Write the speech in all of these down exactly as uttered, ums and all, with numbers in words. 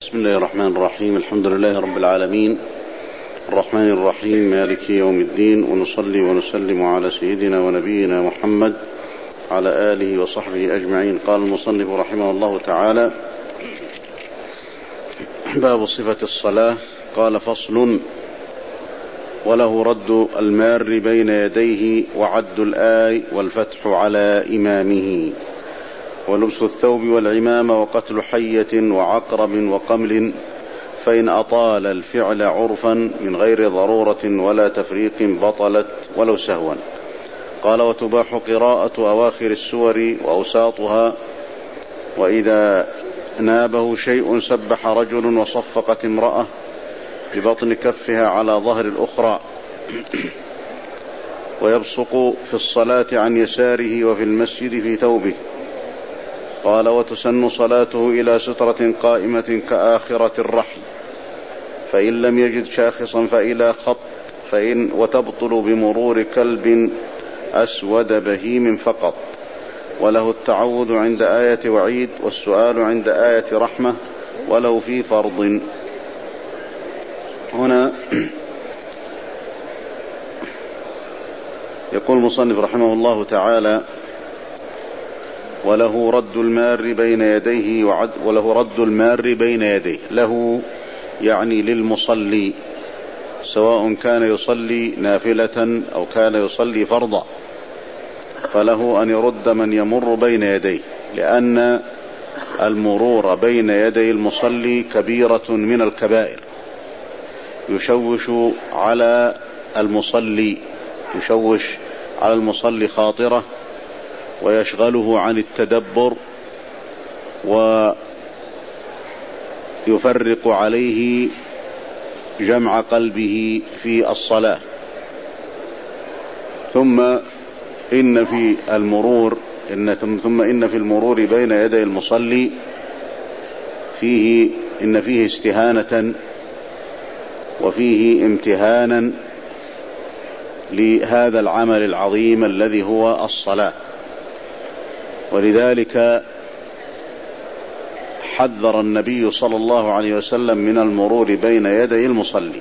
بسم الله الرحمن الرحيم. الحمد لله رب العالمين الرحمن الرحيم مالك يوم الدين، ونصلي ونسلم على سيدنا ونبينا محمد على آله وصحبه أجمعين. قال المصنف رحمه الله تعالى: باب صفة الصلاة. قال: فصل: وله رد المار بين يديه وعد الآي والفتح على إمامه، ولبس الثوب والعمامة وقتل حية وعقرب وقمل، فإن أطال الفعل عرفا من غير ضرورة ولا تفريق بطلت ولو سهوا. قال: وتباح قراءة أواخر السور وأوساطها، وإذا نابه شيء سبح رجل وصفقت امرأة ببطن كفها على ظهر الأخرى، ويبصق في الصلاة عن يساره وفي المسجد في ثوبه. قال: وتسن صلاته إلى سترة قائمة كآخرة الرحل، فإن لم يجد شاخصا فإلى خط، فإن وتبطل بمرور كلب أسود بهيم فقط. وله التعوذ عند آية وعيد، والسؤال عند آية رحمة، ولو في فرض. هنا يقول المصنف رحمه الله تعالى: وله رد المار بين يديه وعد وله رد المار بين يديه. له يعني للمصلي، سواء كان يصلي نافلة أو كان يصلي فرضا، فله أن يرد من يمر بين يديه، لأن المرور بين يدي المصلي كبيرة من الكبائر، يشوش على المصلي يشوش على المصلي خاطره، ويشغله عن التدبر، ويفرق عليه جمع قلبه في الصلاة. ثم إن في المرور إن ثم إن في المرور بين يدي المصلي فيه إن فيه استهانة وفيه امتهانا لهذا العمل العظيم الذي هو الصلاة. ولذلك حذر النبي صلى الله عليه وسلم من المرور بين يدي المصلي،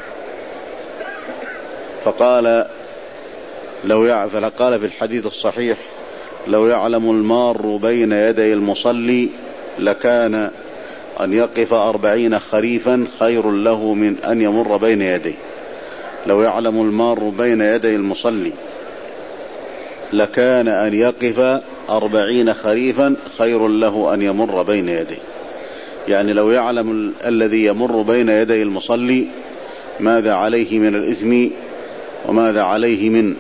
فقال لو يعفل قال في الحديث الصحيح: لو يعلم المار بين يدي المصلي لكان أن يقف أربعين خريفا خير له من أن يمر بين يديه. لو يعلم المار بين يدي المصلي لكان أن يقف أربعين خريفا خير له أن يمر بين يديه. يعني لو يعلم الذي يمر بين يدي المصلي ماذا عليه من الإثم وماذا عليه من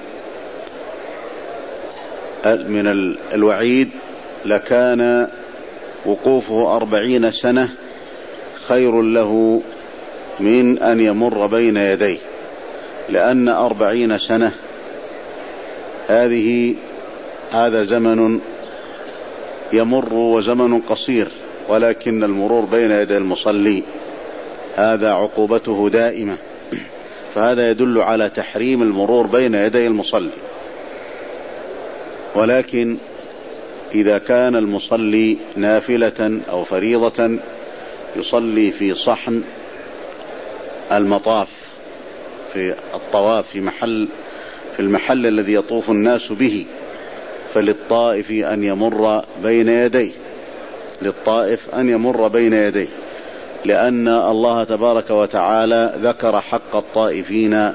من الوعيد، لكان وقوفه أربعين سنة خير له من أن يمر بين يديه، لأن أربعين سنة هذه هذا زمن يمر وزمن قصير، ولكن المرور بين يدي المصلي هذا عقوبته دائمة، فهذا يدل على تحريم المرور بين يدي المصلي. ولكن إذا كان المصلي نافلة أو فريضة يصلي في صحن المطاف، في الطواف، في محل في المحل الذي يطوف الناس به، فللطائف أن يمر بين يديه للطائف أن يمر بين يديه لأن الله تبارك وتعالى ذكر حق الطائفين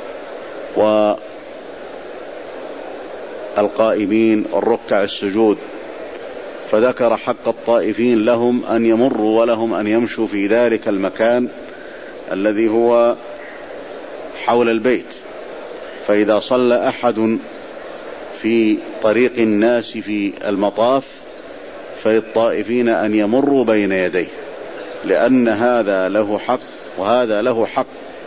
والقائمين والركع السجود، فذكر حق الطائفين لهم أن يمروا ولهم أن يمشوا في ذلك المكان الذي هو حول البيت. فإذا صلى أحد في طريق الناس في المطاف فللطائفين أن يمروا بين يديه، لأن هذا له حق وهذا له حق.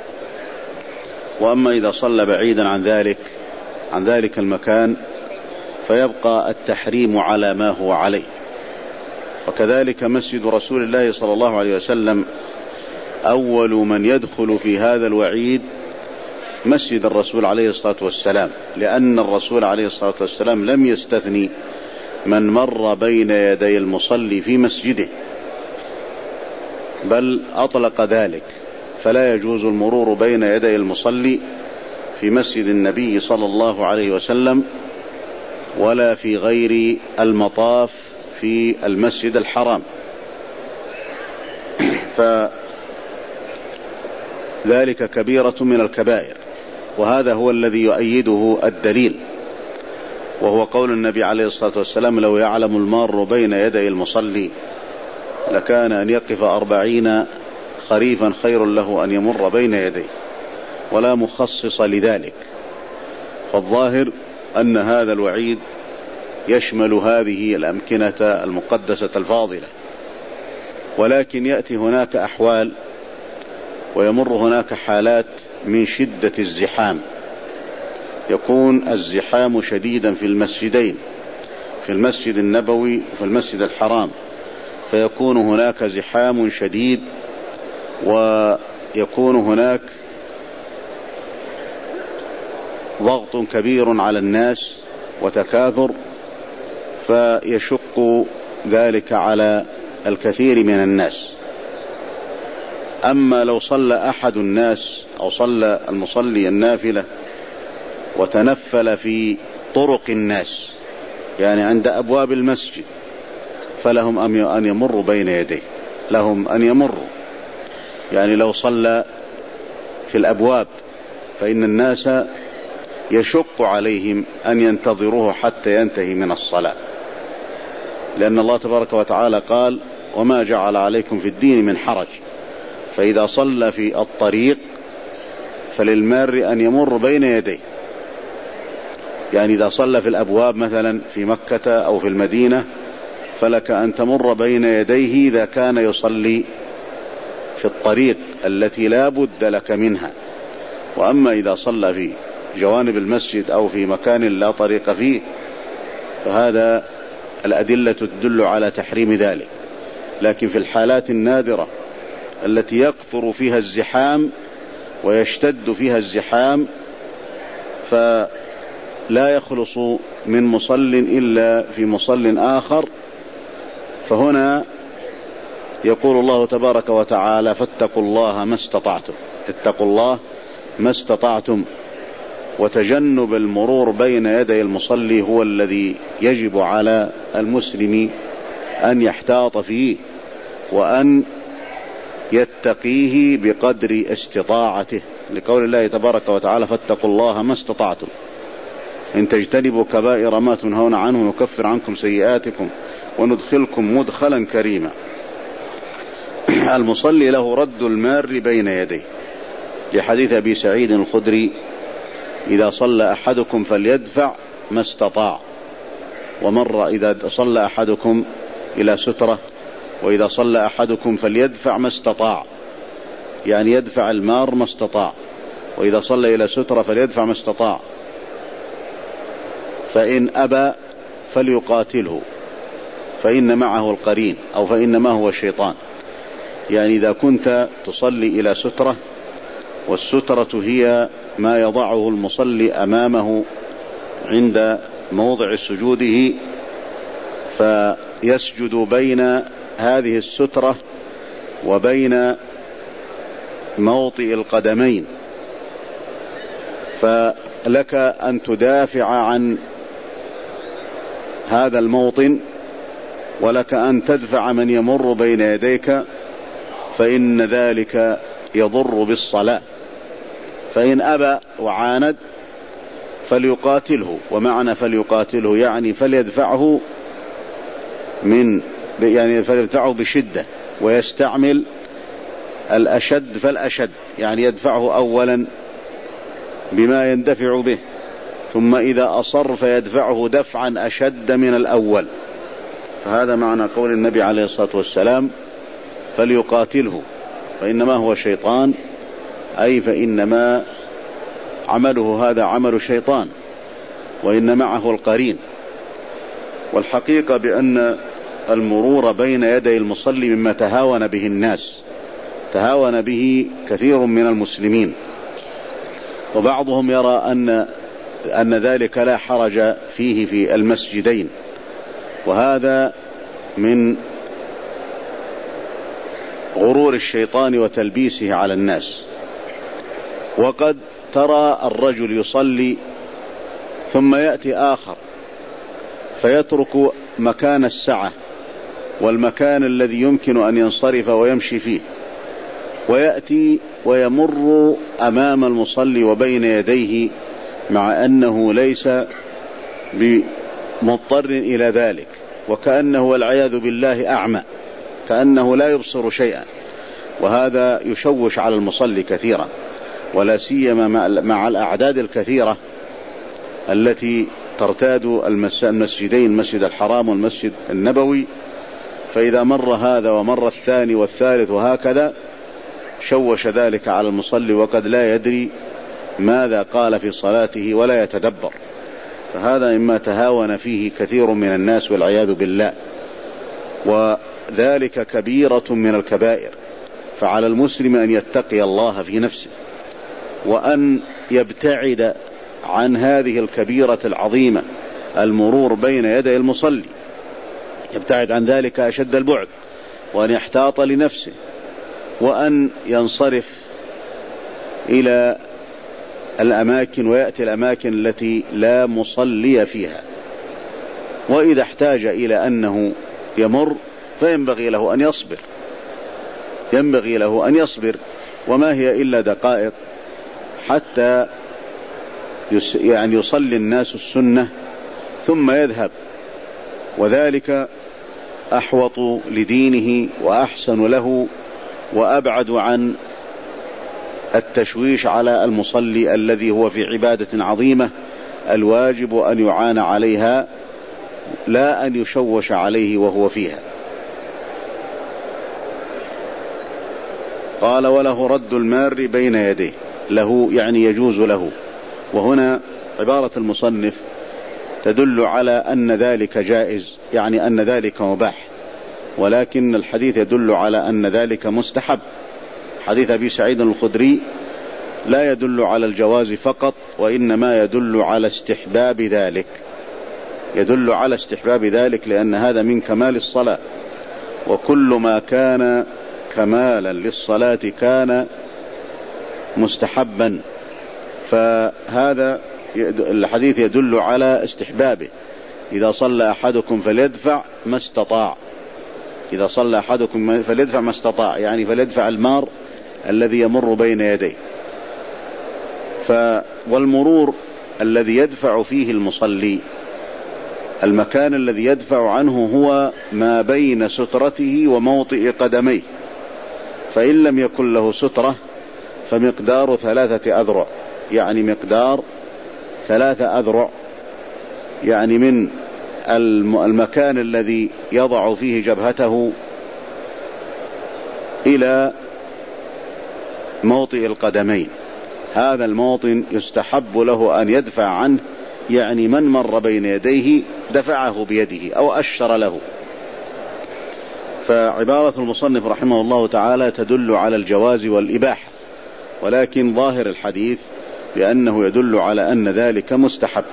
وأما إذا صلى بعيدا عن ذلك عن ذلك المكان فيبقى التحريم على ما هو عليه. وكذلك مسجد رسول الله صلى الله عليه وسلم أول من يدخل في هذا الوعيد مسجد الرسول عليه الصلاة والسلام، لأن الرسول عليه الصلاة والسلام لم يستثني من مر بين يدي المصلي في مسجده، بل أطلق ذلك، فلا يجوز المرور بين يدي المصلي في مسجد النبي صلى الله عليه وسلم ولا في غير المطاف في المسجد الحرام، فذلك كبيرة من الكبائر. وهذا هو الذي يؤيده الدليل، وهو قول النبي عليه الصلاة والسلام: لو يعلم المار بين يدي المصلي لكان أن يقف أربعين خريفا خير له أن يمر بين يديه، ولا مخصص لذلك. فالظاهر أن هذا الوعيد يشمل هذه الأمكنة المقدسة الفاضلة، ولكن يأتي هناك أحوال ويمر هناك حالات من شدة الزحام، يكون الزحام شديدا في المسجدين، في المسجد النبوي وفي المسجد الحرام، فيكون هناك زحام شديد ويكون هناك ضغط كبير على الناس وتكاثر، فيشق ذلك على الكثير من الناس. أما لو صلى أحد الناس أو صلى المصلي النافلة وتنفل في طرق الناس، يعني عند أبواب المسجد، فلهم أن يمروا بين يديه، لهم أن يمروا. يعني لو صلى في الأبواب فإن الناس يشق عليهم أن ينتظروه حتى ينتهي من الصلاة، لأن الله تبارك وتعالى قال: وما جعل عليكم في الدين من حرج. فإذا صلى في الطريق فللمار أن يمر بين يديه، يعني إذا صلى في الأبواب مثلا في مكة أو في المدينة فلك أن تمر بين يديه إذا كان يصلي في الطريق التي لا بد لك منها. وأما إذا صلى في جوانب المسجد أو في مكان لا طريق فيه فهذا الأدلة تدل على تحريم ذلك. لكن في الحالات النادرة التي يكثر فيها الزحام ويشتد فيها الزحام فلا يخلص من مصل إلا في مصل آخر، فهنا يقول الله تبارك وتعالى: فاتقوا الله ما استطعتم، اتقوا الله ما استطعتم. وتجنب المرور بين يدي المصلي هو الذي يجب على المسلم أن يحتاط فيه وأن يتقيه بقدر استطاعته، لقول الله تبارك وتعالى: فاتقوا الله ما استطعتم إن تجتنبوا كبائر ما تنهون عنه نكفر عنكم سيئاتكم وندخلكم مدخلا كريما. المصلي له رد المار بين يديه، لحديث أبي سعيد الخدري: إذا صلى أحدكم فليدفع ما استطاع. ومر: إذا صلى أحدكم إلى سترة، وإذا صلى أحدكم فليدفع ما استطاع، يعني يدفع المار ما استطاع. وإذا صلى إلى سترة فليدفع ما استطاع، فإن أبى فليقاتله فإن معه القرين، أو فإنما هو الشيطان. يعني إذا كنت تصلي إلى سترة، والسترة هي ما يضعه المصلي أمامه عند موضع سجوده، فيسجد بين هذه السترة وبين موطئ القدمين، فلك أن تدافع عن هذا الموطن، ولك أن تدفع من يمر بين يديك، فإن ذلك يضر بالصلاة. فإن أبى وعاند فليقاتله. ومعنى فليقاتله يعني فليدفعه من يعني فليدفعه بشدة، ويستعمل الأشد فالأشد، يعني يدفعه أولا بما يندفع به، ثم إذا أصر فيدفعه دفعا أشد من الأول. فهذا معنى قول النبي عليه الصلاة والسلام: فليقاتله فإنما هو شيطان، أي فإنما عمله هذا عمل الشيطان، وإن معه القرين. والحقيقة بأن المرور بين يدي المصلي مما تهاون به الناس، تهاون به كثير من المسلمين، وبعضهم يرى أن أن ذلك لا حرج فيه في المسجدين، وهذا من غرور الشيطان وتلبيسه على الناس. وقد ترى الرجل يصلي ثم يأتي آخر فيترك مكان السعة والمكان الذي يمكن أن ينصرف ويمشي فيه، ويأتي ويمر أمام المصلي وبين يديه، مع أنه ليس بمضطر إلى ذلك، وكأنه والعياذ بالله أعمى، كأنه لا يبصر شيئا. وهذا يشوش على المصلي كثيرا، ولا سيما مع الأعداد الكثيرة التي ترتاد المسجدين، المسجد الحرام والمسجد النبوي، فإذا مر هذا ومر الثاني والثالث وهكذا شوش ذلك على المصلي، وقد لا يدري ماذا قال في صلاته ولا يتدبر. فهذا مما تهاون فيه كثير من الناس والعياذ بالله، وذلك كبيرة من الكبائر. فعلى المسلم أن يتقي الله في نفسه، وأن يبتعد عن هذه الكبيرة العظيمة، المرور بين يدي المصلي، يبتعد عن ذلك أشد البعد، وأن يحتاط لنفسه، وأن ينصرف إلى الأماكن ويأتي الأماكن التي لا مصلي فيها. وإذا احتاج إلى أنه يمر فينبغي له أن يصبر، ينبغي له أن يصبر، وما هي إلا دقائق حتى يعني يصلي الناس السنة ثم يذهب، وذلك أحوط لدينه وأحسن له وأبعد عن التشويش على المصلي الذي هو في عبادة عظيمة الواجب أن يعان عليها، لا أن يشوش عليه وهو فيها. قال: وله رد المار بين يديه، له يعني يجوز له. وهنا عبارة المصنف تدل على أن ذلك جائز، يعني أن ذلك مباح، ولكن الحديث يدل على أن ذلك مستحب. حديث أبي سعيد الخدري لا يدل على الجواز فقط، وإنما يدل على استحباب ذلك، يدل على استحباب ذلك، لأن هذا من كمال الصلاة، وكل ما كان كمالا للصلاة كان مستحبا. فهذا الحديث يدل على استحبابه. إذا صلى أحدكم فليدفع ما استطاع، إذا صلى أحدكم فليدفع ما استطاع، يعني فليدفع المار الذي يمر بين يديه. ف والمرور الذي يدفع فيه المصلي، المكان الذي يدفع عنه هو ما بين سترته وموطئ قدميه، فإن لم يكن له سترة فمقدار ثلاثة أذرع، يعني مقدار ثلاثة أذرع، يعني من المكان الذي يضع فيه جبهته إلى موطئ القدمين. هذا الموطن يستحب له أن يدفع عنه، يعني من مر بين يديه دفعه بيده أو أشر له. فعبارة المصنف رحمه الله تعالى تدل على الجواز والإباحة، ولكن ظاهر الحديث بأنه يدل على أن ذلك مستحب.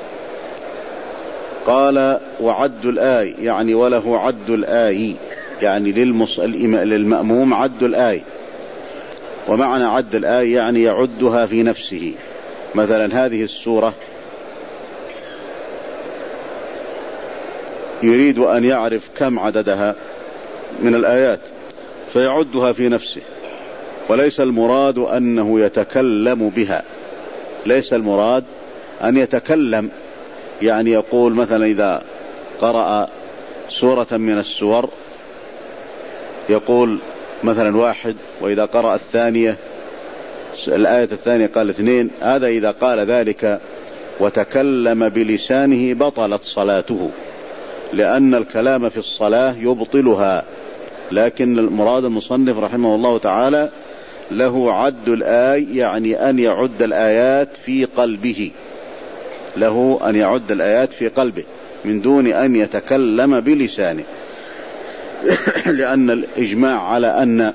قال: وعد الآي، يعني وله عد الآي، يعني للمص... للمأموم عد الآي. ومعنى عد الآي يعني يعدها في نفسه. مثلا هذه السورة يريد أن يعرف كم عددها من الآيات فيعدها في نفسه، وليس المراد أنه يتكلم بها، ليس المراد أن يتكلم، يعني يقول مثلا إذا قرأ سورة من السور يقول مثلا واحد، وإذا قرأ الثانية الآية الثانية قال اثنين. هذا إذا قال ذلك وتكلم بلسانه بطلت صلاته، لأن الكلام في الصلاة يبطلها. لكن المراد المصنف رحمه الله تعالى له عد الآي، يعني أن يعد الآيات في قلبه، له أن يعد الآيات في قلبه من دون أن يتكلم بلسانه، لأن الإجماع على أن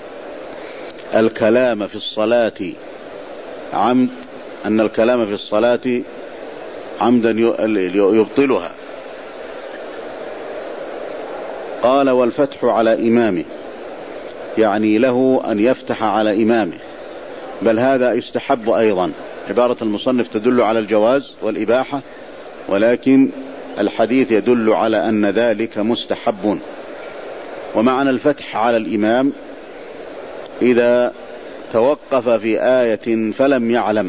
الكلام في الصلاة عمد، أن الكلام في الصلاة عمدا يبطلها. قال: والفتح على إمامه، يعني له أن يفتح على إمامه، بل هذا يستحب أيضا. عبارة المصنف تدل على الجواز والإباحة، ولكن الحديث يدل على أن ذلك مستحب. ومعنى الفتح على الإمام إذا توقف في آية فلم يعلم،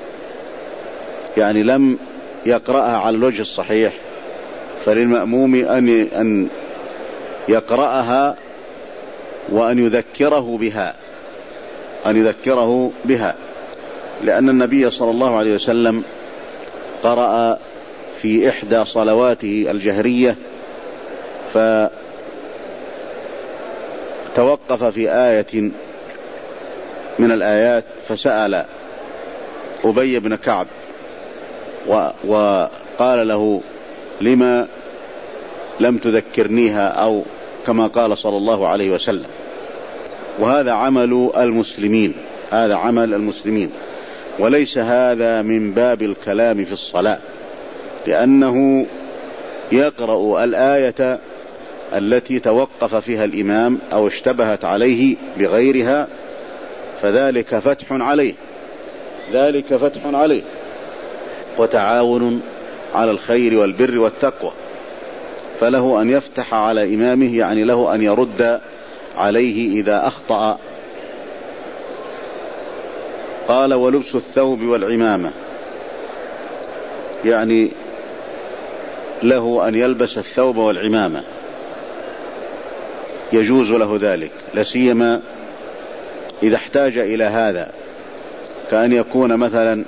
يعني لم يقرأها على الوجه الصحيح، فللمأموم أن يقرأها وأن يذكره بها أن يذكره بها لأن النبي صلى الله عليه وسلم قرأ في إحدى صلواته الجهرية فتوقف في آية من الآيات فسأل أبي بن كعب وقال له: لما لم تذكرنيها؟ أو كما قال صلى الله عليه وسلم. وهذا عمل المسلمين هذا عمل المسلمين وليس هذا من باب الكلام في الصلاة، لأنه يقرأ الآية التي توقف فيها الإمام أو اشتبهت عليه بغيرها، فذلك فتح عليه ذلك فتح عليه وتعاون على الخير والبر والتقوى. فله أن يفتح على إمامه، يعني له أن يرد عليه إذا أخطأ. قال: ولبس الثوب والعمامة، يعني له أن يلبس الثوب والعمامة، يجوز له ذلك، لسيما إذا احتاج إلى هذا، كأن يكون مثلا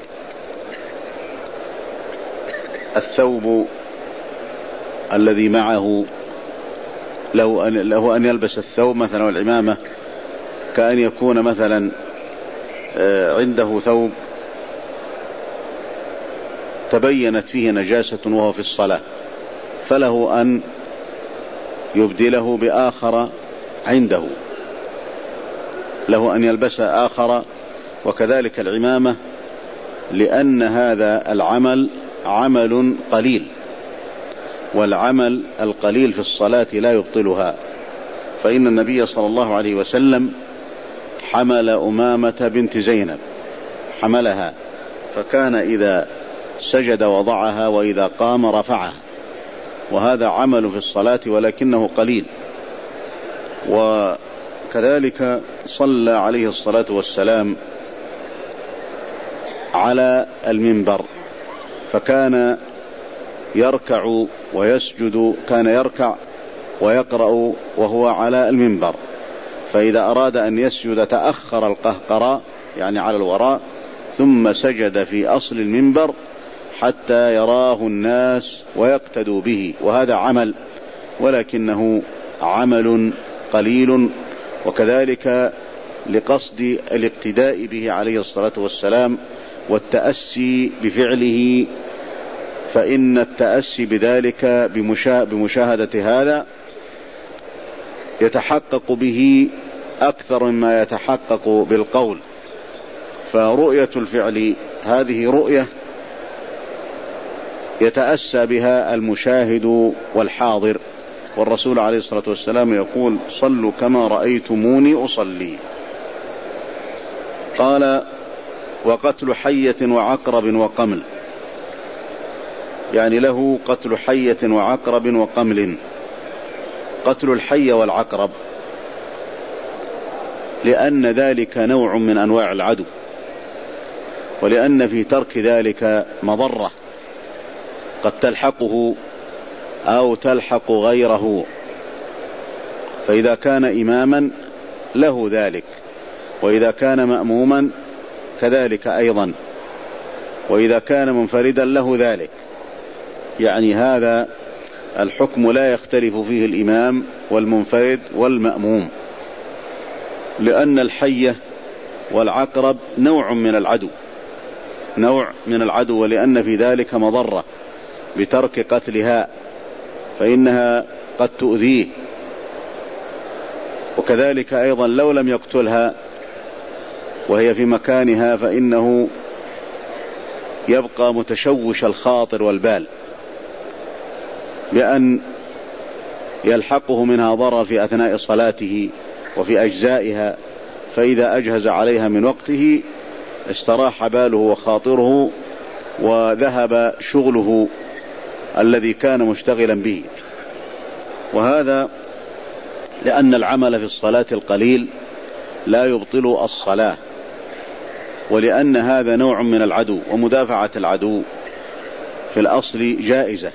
الثوب الذي معه له أن, له أن يلبس الثوب مثلا والعمامة، كأن يكون مثلا عنده ثوب تبينت فيه نجاسة وهو في الصلاة، فله أن يبدله بآخر عنده، له أن يلبس آخر. وكذلك العمامة، لأن هذا العمل عمل قليل، والعمل القليل في الصلاة لا يبطلها. فإن النبي صلى الله عليه وسلم حمل أمامة بنت زينب، حملها، فكان إذا سجد وضعها وإذا قام رفعها، وهذا عمل في الصلاة ولكنه قليل. وكذلك صلى عليه الصلاة والسلام على المنبر، فكان يركع ويسجد، كان يركع ويقرأ وهو على المنبر، فإذا أراد أن يسجد تأخر القهقراء يعني على الوراء، ثم سجد في أصل المنبر حتى يراه الناس ويقتدوا به. وهذا عمل ولكنه عمل قليل، وكذلك لقصد الاقتداء به عليه الصلاة والسلام والتأسي بفعله، فإن التأسي بذلك بمشاهدة هذا يتحقق به أكثر مما يتحقق بالقول. فرؤية الفعل هذه رؤية يتأسى بها المشاهد والحاضر، والرسول عليه الصلاة والسلام يقول: صلوا كما رأيتموني أصلي. قال: وقتل حية وعقرب وقمل، يعني له قتل حية وعقرب وقمل. قتل الحية والعقرب لأن ذلك نوع من أنواع العدو، ولأن في ترك ذلك مضرة قد تلحقه أو تلحق غيره، فإذا كان إماما له ذلك، وإذا كان مأموما كذلك أيضا، وإذا كان منفردا له ذلك. يعني هذا الحكم لا يختلف فيه الإمام والمنفرد والمأموم، لأن الحية والعقرب نوع من العدو نوع من العدو ولأن في ذلك مضرة بترك قتلها، فإنها قد تؤذيه. وكذلك أيضا لو لم يقتلها وهي في مكانها فإنه يبقى متشوش الخاطر والبال بأن يلحقه منها ضرر في أثناء صلاته وفي أجزائها، فإذا أجهز عليها من وقته استراح باله وخاطره وذهب شغله الذي كان مشتغلا به. وهذا لأن العمل في الصلاة القليل لا يبطل الصلاة، ولأن هذا نوع من العدو، ومدافعة العدو في الأصل جائزة.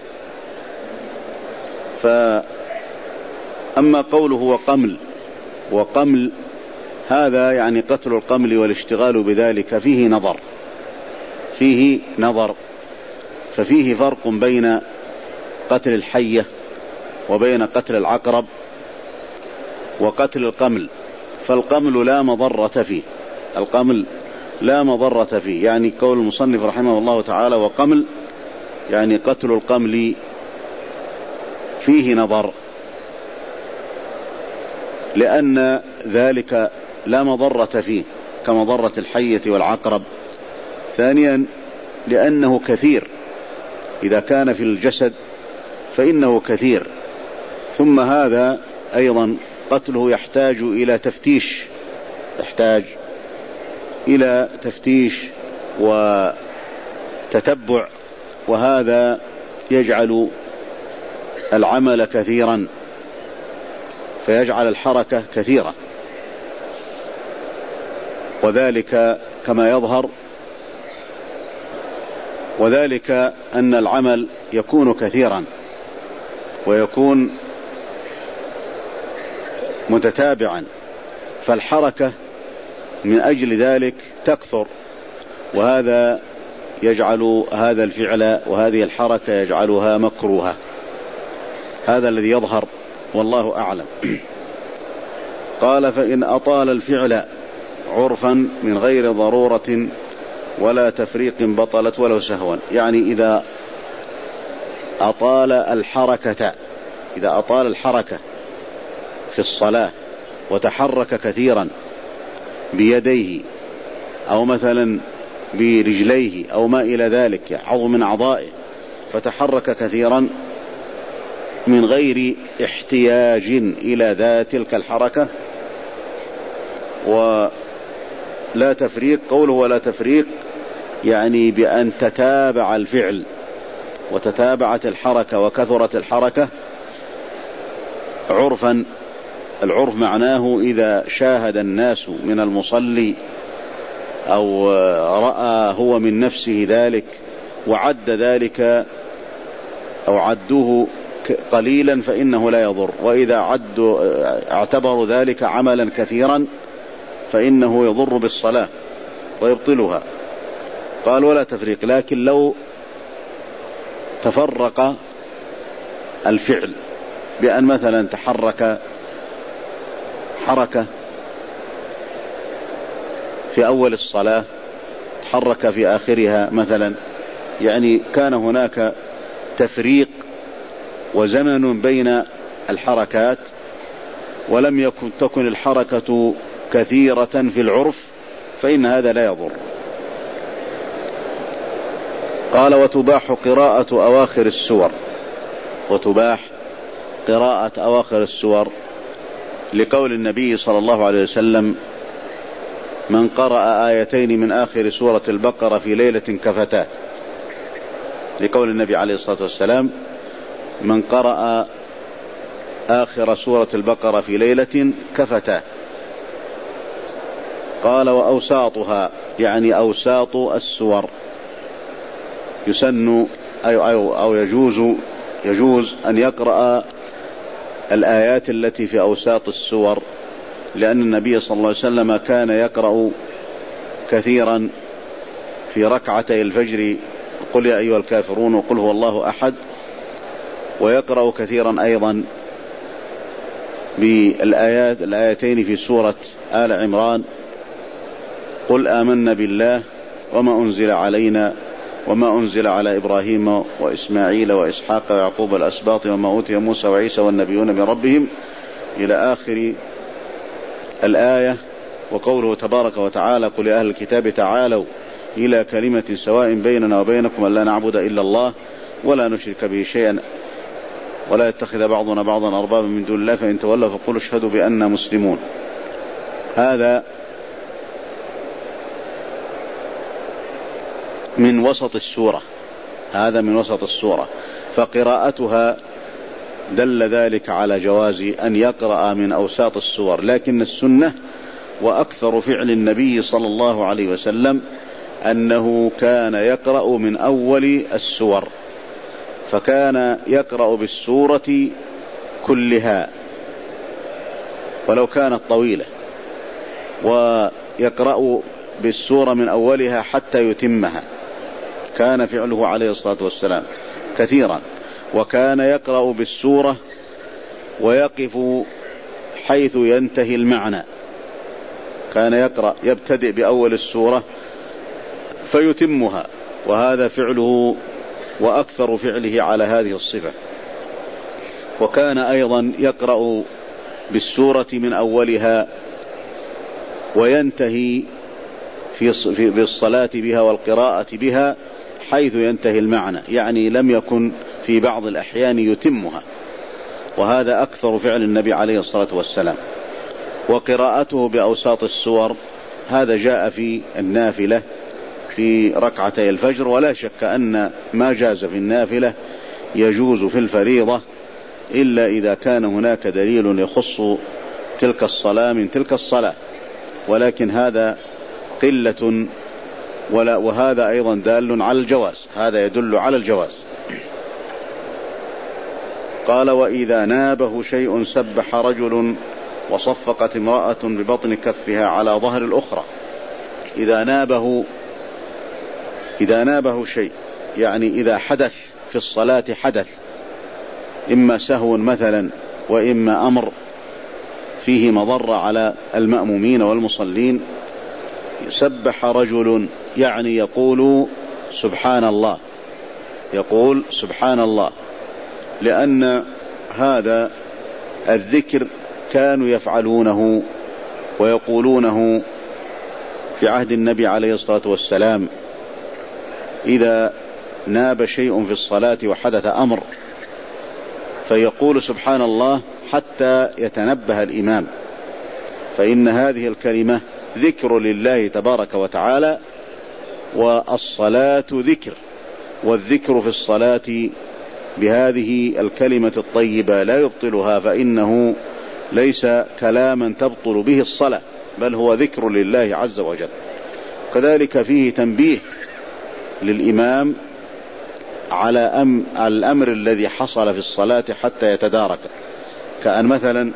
فأما قوله وقمل، وقمل هذا يعني قتل القمل والاشتغال بذلك فيه نظر، فيه نظر ففيه فرق بين قتل الحية وبين قتل العقرب وقتل القمل. فالقمل لا مضرة فيه، القمل لا مضرة فيه، يعني قول المصنف رحمه الله تعالى وقمل يعني قتل القمل فيه نظر، لأن ذلك لا مضرة فيه كمضرة الحية والعقرب. ثانيا لأنه كثير، إذا كان في الجسد فإنه كثير. ثم هذا أيضا قتله يحتاج إلى تفتيش، يحتاج إلى تفتيش وتتبع، وهذا يجعل العمل كثيرا، فيجعل الحركة كثيرة، وذلك كما يظهر، وذلك أن العمل يكون كثيرا ويكون متتابعا، فالحركة من أجل ذلك تكثر، وهذا يجعل هذا الفعل وهذه الحركة يجعلها مكروهة. هذا الذي يظهر والله أعلم. قال فإن أطال الفعل عرفا من غير ضرورة ولا تفريق بطلت ولو سهوا، يعني إذا أطال الحركة، إذا أطال الحركة في الصلاة وتحرك كثيرا بيديه أو مثلا برجليه أو ما إلى ذلك، عضو من أعضائه، فتحرك كثيرا من غير احتياج إلى ذات تلك الحركة، ولا تفريق، قوله ولا تفريق يعني بأن تتابع الفعل وتتابعت الحركة وكثرت الحركة عرفا. العرف معناه إذا شاهد الناس من المصلي أو رأى هو من نفسه ذلك وعد ذلك أو عدوه قليلا فإنه لا يضر، وإذا عدوا اعتبروا ذلك عملا كثيرا فإنه يضر بالصلاة ويبطلها. قال ولا تفريق، لكن لو تفرق الفعل بأن مثلا تحرك حركة في أول الصلاة، تحرك في آخرها مثلا، يعني كان هناك تفريق وزمن بين الحركات، ولم يكن تكن الحركة كثيرة في العرف، فإن هذا لا يضر. قال وتباح قراءة أواخر السور، وتباح قراءة أواخر السور لقول النبي صلى الله عليه وسلم من قرأ آيتين من آخر سورة البقرة في ليلة كفتاه، لقول النبي عليه الصلاة والسلام من قرأ آخر سورة البقرة في ليلة كفتاه. قال وأوساطها يعني أوساط السور، يسن أو, أو يجوز يجوز أن يقرأ الآيات التي في أوساط السور، لأن النبي صلى الله عليه وسلم كان يقرأ كثيرا في ركعتي الفجر قل يا أيها الكافرون وقل هو الله أحد، ويقرأ كثيرا أيضا بالآيات الآيتين في سورة آل عمران قل آمنا بالله وما أنزل علينا وما أنزل على إبراهيم وإسماعيل وإسحاق ويعقوب الأسباط وما أوتي موسى وعيسى والنبيون من ربهم إلى آخر الآية. وقوله تبارك وتعالى قل يا أهل الكتاب تعالوا إلى كلمة سواء بيننا وبينكم ألا نعبد إلا الله ولا نشرك به شيئا ولا يتخذ بعضنا بعضا أربابا من دون الله فإن تولوا فقولوا اشهدوا بأننا مسلمون. هذا من وسط السورة، هذا من وسط السورة، فقراءتها دل ذلك على جواز أن يقرأ من أوساط السور، لكن السنة وأكثر فعل النبي صلى الله عليه وسلم أنه كان يقرأ من أول السور، فكان يقرأ بالسورة كلها ولو كانت طويلة، ويقرأ بالسورة من أولها حتى يتمها، كان فعله عليه الصلاة والسلام كثيرا. وكان يقرأ بالسورة ويقف حيث ينتهي المعنى، كان يقرأ يبتدئ بأول السورة فيتمها، وهذا فعله وأكثر فعله على هذه الصفة. وكان أيضا يقرأ بالسورة من أولها وينتهي في بالصلاة بها والقراءة بها حيث ينتهي المعنى، يعني لم يكن في بعض الأحيان يتمها، وهذا أكثر فعل النبي عليه الصلاة والسلام. وقراءته بأوساط السور هذا جاء في النافلة في ركعتي الفجر، ولا شك أن ما جاز في النافلة يجوز في الفريضة، إلا إذا كان هناك دليل يخص تلك الصلاة من تلك الصلاة، ولكن هذا قلة، ولا وهذا أيضا دال على الجواز، هذا يدل على الجواز. قال وإذا نابه شيء سبح رجل وصفقت امرأة ببطن كفها على ظهر الأخرى. إذا نابه إذا نابه شيء يعني إذا حدث في الصلاة حدث، إما سهو مثلا وإما أمر فيه مضرة على المأمومين والمصلين، سبح رجل يعني يقول سبحان الله، يقول سبحان الله، لأن هذا الذكر كانوا يفعلونه ويقولونه في عهد النبي عليه الصلاة والسلام. إذا ناب شيء في الصلاة وحدث أمر فيقول سبحان الله حتى يتنبه الإمام، فإن هذه الكلمة ذكر لله تبارك وتعالى، والصلاة ذكر، والذكر في الصلاة بهذه الكلمة الطيبة لا يبطلها، فإنه ليس كلاما تبطل به الصلاة، بل هو ذكر لله عز وجل. كذلك فيه تنبيه للإمام على أم الأمر الذي حصل في الصلاة حتى يتدارك، كأن مثلا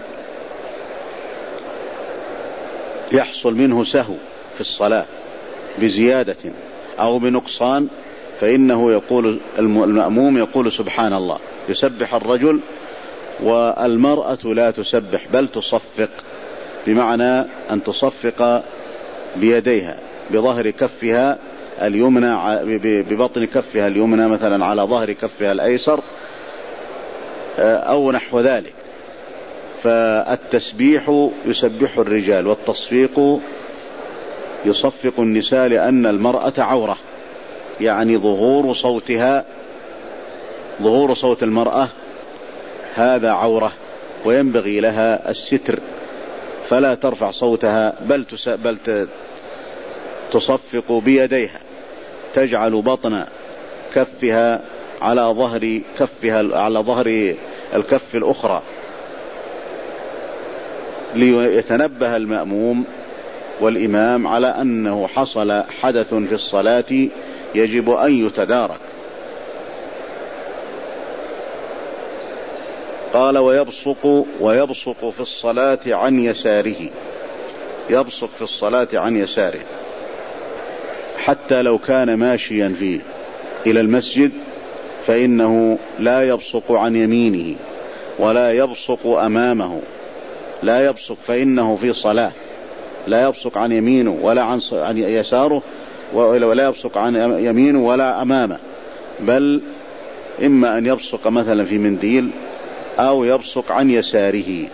يحصل منه سهو في الصلاة بزيادة أو بنقصان، فإنه يقول المأموم يقول سبحان الله، يسبح الرجل، والمرأة لا تسبح بل تصفق، بمعنى أن تصفق بيديها بظهر كفها اليمنى ببطن كفها اليمنى مثلا على ظهر كفها الأيسر أو نحو ذلك. فالتسبيح يسبح الرجال، والتصفيق يصفق النساء، لأن المرأة عورة، يعني ظهور صوتها ظهور صوت المرأة هذا عورة، وينبغي لها الستر، فلا ترفع صوتها بل بل تصفق بيديها، تجعل بطن كفها على ظهر كفها على ظهر الكف الأخرى، ليتنبه المأموم والإمام على أنه حصل حدث في الصلاة يجب أن يتدارك. قال ويبصق ويبصق في الصلاة عن يساره، يبصق في الصلاة عن يساره حتى لو كان ماشيا فيه إلى المسجد، فإنه لا يبصق عن يمينه ولا يبصق أمامه، لا يبصق فإنه في صلاة، لا يبصق عن يمينه ولا عن يساره، ولا يبصق عن يمينه ولا أمامه، بل إما أن يبصق مثلا في منديل أو يبصق عن يساره.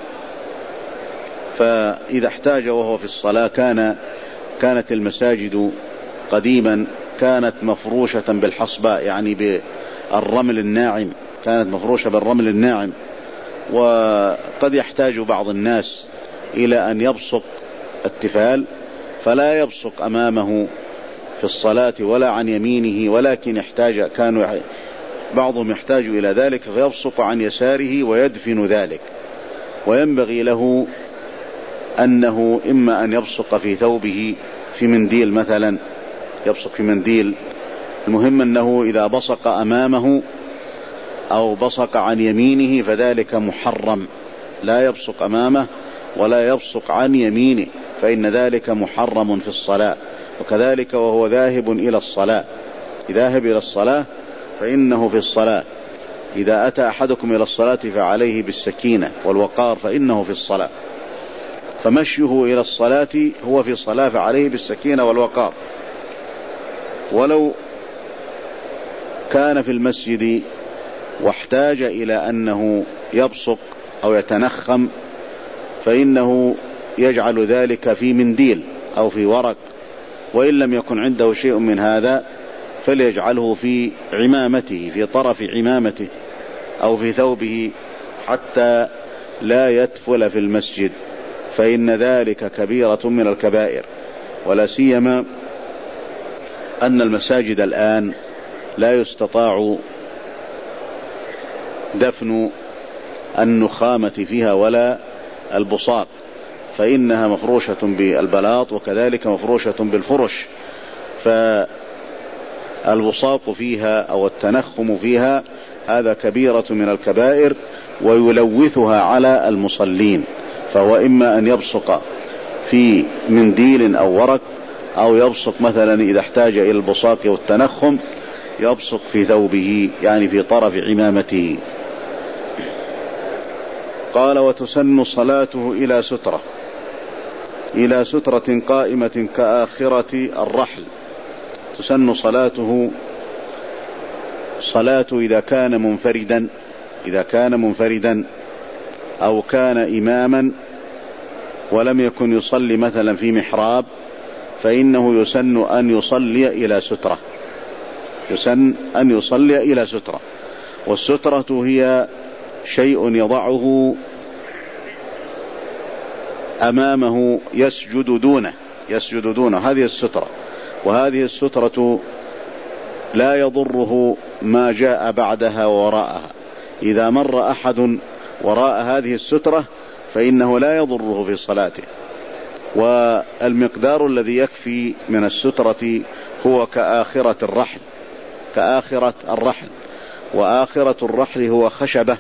فإذا احتاج وهو في الصلاة، كان كانت المساجد قديما كانت مفروشة بالحصباء، يعني بالرمل الناعم، كانت مفروشة بالرمل الناعم، وقد يحتاج بعض الناس إلى أن يبصق التفال، فلا يبصق أمامه في الصلاة ولا عن يمينه، ولكن يحتاج كانوا بعضهم يحتاج إلى ذلك فيبصق عن يساره ويدفن ذلك. وينبغي له أنه إما أن يبصق في ثوبه، في منديل مثلا، يبصق في منديل. المهم أنه إذا بصق أمامه أو بصق عن يمينه فذلك محرم، لا يبصق أمامه ولا يبصق عن يمينه، فإن ذلك محرم في الصلاة. وكذلك وهو ذاهب إلى الصلاة، ذاهب إلى الصلاة فإنه في الصلاة. إذا أتى أحدكم إلى الصلاة فعليه بالسكينة والوقار فإنه في الصلاة، فمشيه إلى الصلاة هو في الصلاة فعليه بالسكينة والوقار. ولو كان في المسجد واحتاج إلى أنه يبصق أو يتنخم فإنه يجعل ذلك في منديل أو في ورق، وإن لم يكن عنده شيء من هذا فليجعله في عمامته، في طرف عمامته أو في ثوبه، حتى لا يتفل في المسجد، فإن ذلك كبيرة من الكبائر. ولا سيما أن المساجد الآن لا يستطاع دفن النخامة فيها ولا البصاق، فإنها مفروشة بالبلاط وكذلك مفروشة بالفرش، فالبصاق فيها أو التنخم فيها هذا كبيرة من الكبائر ويلوثها على المصلين. فهو إما أن يبصق في منديل أو ورق، أو يبصق مثلا إذا احتاج إلى البصاق والتنخم يبصق في ثوبه، يعني في طرف عمامته. قال: وتسن صلاته إلى سترة، إلى سترة قائمة كآخرة الرحل. تسن صلاته، صلاته إذا كان منفردا، إذا كان منفردا أو كان إماما ولم يكن يصلي مثلا في محراب، فإنه يسن أن يصلي إلى سترة، يسن أن يصلي إلى سترة. والسترة هي شيء يضعه أمامه يسجد دونه، يسجد دونه، هذه السترة. وهذه السترة لا يضره ما جاء بعدها ووراءها. إذا مر أحد وراء هذه السترة فإنه لا يضره في صلاته. والمقدار الذي يكفي من السترة هو كآخرة الرحل، كآخرة الرحل. وآخرة الرحل هو خشبة،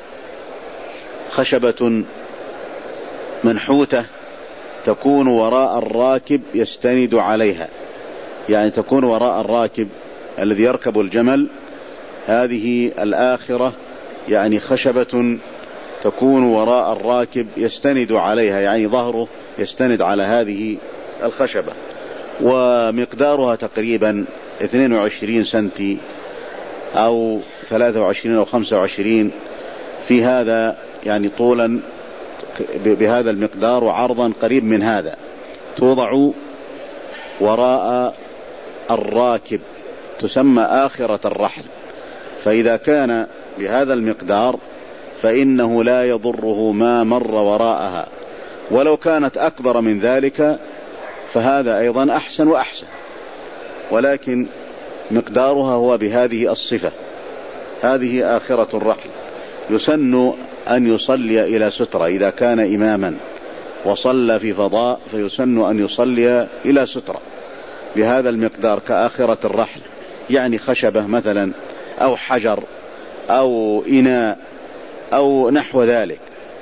خشبة منحوتة تكون وراء الراكب يستند عليها، يعني تكون وراء الراكب الذي يركب الجمل. هذه الآخرة يعني خشبة تكون وراء الراكب يستند عليها، يعني ظهره يستند على هذه الخشبة. ومقدارها تقريبا اثنين وعشرين سنتي أو ثلاثة وعشرين أو خمسة وعشرين، في هذا يعني طولا بهذا المقدار وعرضا قريب من هذا، توضع وراء الراكب، تسمى آخرة الرحل. فإذا كان بهذا المقدار فإنه لا يضره ما مر وراءها، ولو كانت أكبر من ذلك فهذا أيضا أحسن وأحسن، ولكن مقدارها هو بهذه الصفة. هذه آخرة الرحل. يسن أن يصلي إلى سترة إذا كان إماما وصلى في فضاء، فيسن أن يصلي إلى سترة بهذا المقدار كآخرة الرحل، يعني خشبة مثلا أو حجر أو إناء أو نحو ذلك،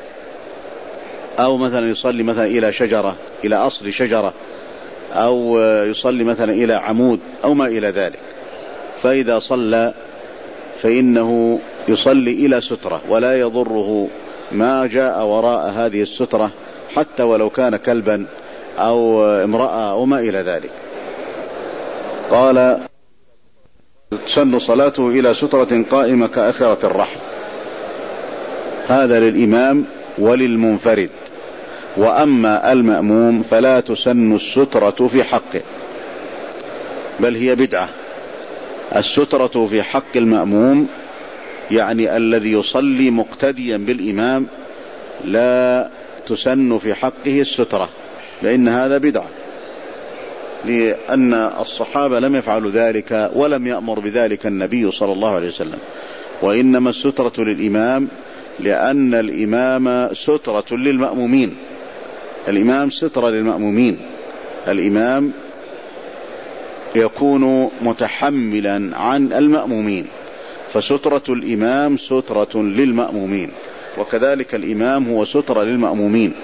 أو مثلا يصلي مثلا إلى شجرة، إلى أصل شجرة، أو يصلي مثلا إلى عمود أو ما إلى ذلك. فإذا صلى فإنه يصلي إلى سترة ولا يضره ما جاء وراء هذه السترة، حتى ولو كان كلبا أو امرأة أو ما إلى ذلك. قال: تسن صلاته إلى سترة قائمة كآخرة الرحل. هذا للإمام وللمنفرد. وأما المأموم فلا تسن السترة في حقه، بل هي بدعة. السترة في حق المأموم يعني الذي يصلي مقتديا بالإمام لا تسن في حقه السترة، لأن هذا بدعة، لأن الصحابة لم يفعلوا ذلك ولم يأمر بذلك النبي صلى الله عليه وسلم، وإنما السترة للإمام لأن الإمام سترة للمأمومين. الإمام سترة للمأمومين، الإمام يكون متحملا عن المأمومين، فسترة الإمام سترة للمأمومين، وكذلك الإمام هو سترة للمأمومين.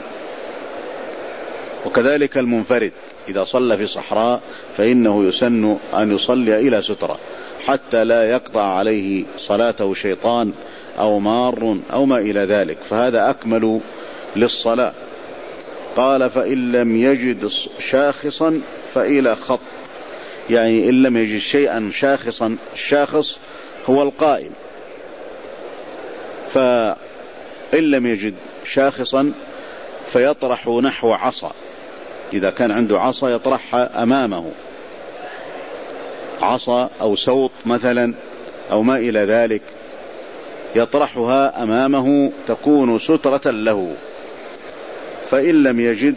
وكذلك المنفرد إذا صلى في صحراء فإنه يسن أن يصلي إلى سترة حتى لا يقطع عليه صلاته شيطان أو مار أو ما إلى ذلك، فهذا أكمل للصلاة. قال فإن لم يجد شاخصا فإلى خط، يعني إن لم يجد شيئا شاخصا، الشاخص هو القائم، فإن لم يجد شاخصا فيطرح نحو عصا، إذا كان عنده عصا يطرحها أمامه، عصا أو سوط مثلا أو ما إلى ذلك، يطرحها أمامه تكون سترة له. فإن لم يجد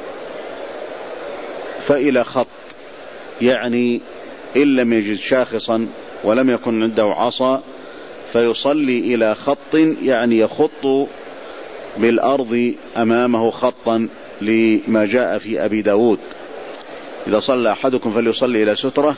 فإلى خط، يعني إن لم يجد شاخصا ولم يكن عنده عصا فيصلي إلى خط، يعني يخط بالأرض أمامه خطا، لما جاء في أبي داود إذا صلى أحدكم فليصلي إلى سترة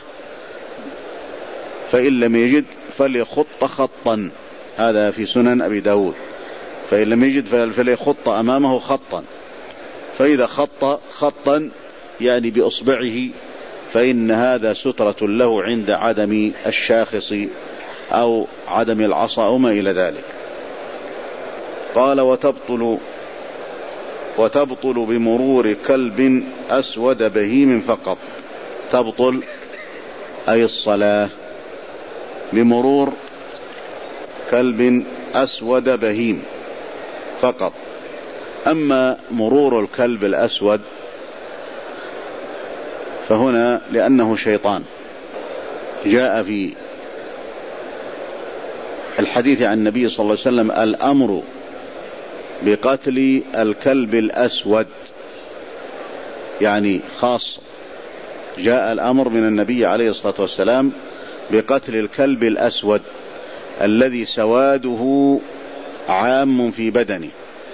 فإن لم يجد فليخط خطا، هذا في سنن أبي داود. فإن لم يجد فليخط أمامه خطا، فإذا خط خطا يعني بإصبعه فإن هذا سترة له عند عدم الشاخص أو عدم العصا أو ما إلى ذلك. قال وتبطل وتبطل بمرور كلب أسود بهيم فقط. تبطل أي الصلاة بمرور كلب أسود بهيم فقط. أما مرور الكلب الأسود فهنا لأنه شيطان، جاء في الحديث عن النبي صلى الله عليه وسلم الأمر بقتل الكلب الأسود، يعني خاص، جاء الأمر من النبي عليه الصلاة والسلام بقتل الكلب الأسود الذي سواده عام في بدنه،